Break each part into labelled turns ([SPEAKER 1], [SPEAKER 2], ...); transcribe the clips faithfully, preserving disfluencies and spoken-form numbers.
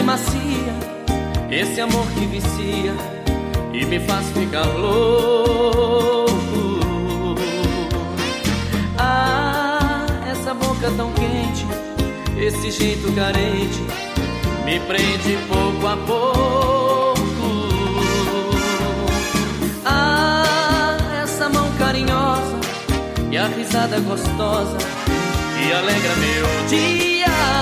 [SPEAKER 1] macia, esse amor que vicia e me faz ficar louco. Ah, essa boca tão quente, esse jeito carente me prende pouco a pouco. Ah, essa mão carinhosa e a risada gostosa que alegra meu dia.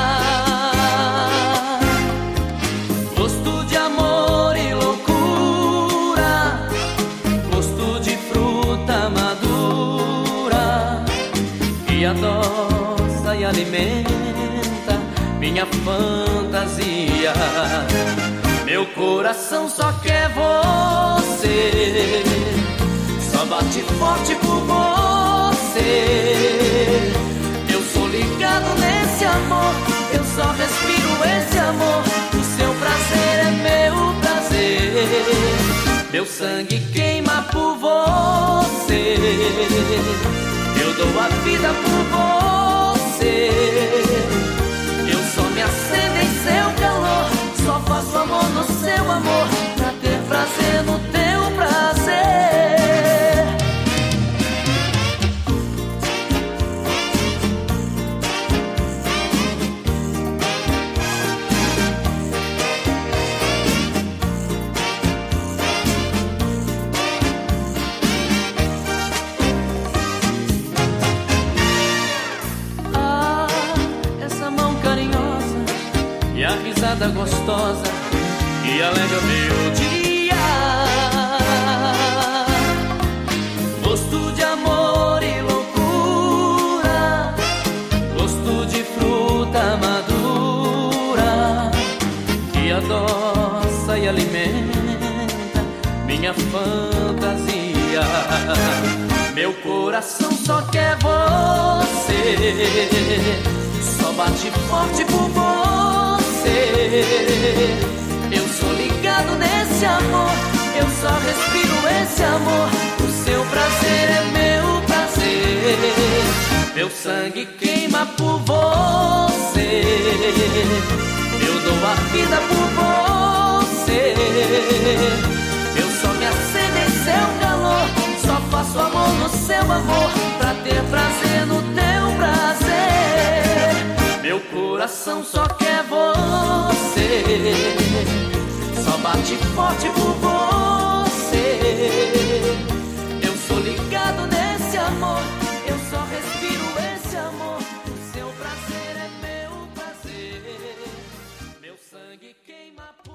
[SPEAKER 1] Gosto de amor e loucura, gosto de fruta madura que adoça e alimenta minha fantasia. Meu coração só quer você, só bate forte por você. Eu sou ligado nesse amor, eu só respiro esse amor. O seu prazer é meu prazer, meu sangue queima por você. Eu dou a vida por você. Eu só me acendo em seu calor, só faço amor no seu amor, pra ter prazer no teu prazer. E a risada gostosa que alegra meu dia. Gosto de amor e loucura, gosto de fruta madura que adoça e alimenta minha fantasia. Meu coração só quer você, só bate forte por você. Eu sou ligado nesse amor, eu só respiro esse amor. O seu prazer é meu prazer, meu sangue queima por você. Eu dou a vida por você. Eu só me acendo em seu calor, só faço amor no seu amor, pra ter prazer no teu prazer. Meu coração só quer você, só bate forte por você. Eu sou ligado nesse amor, eu só respiro esse amor. O seu prazer é meu prazer, meu sangue queima por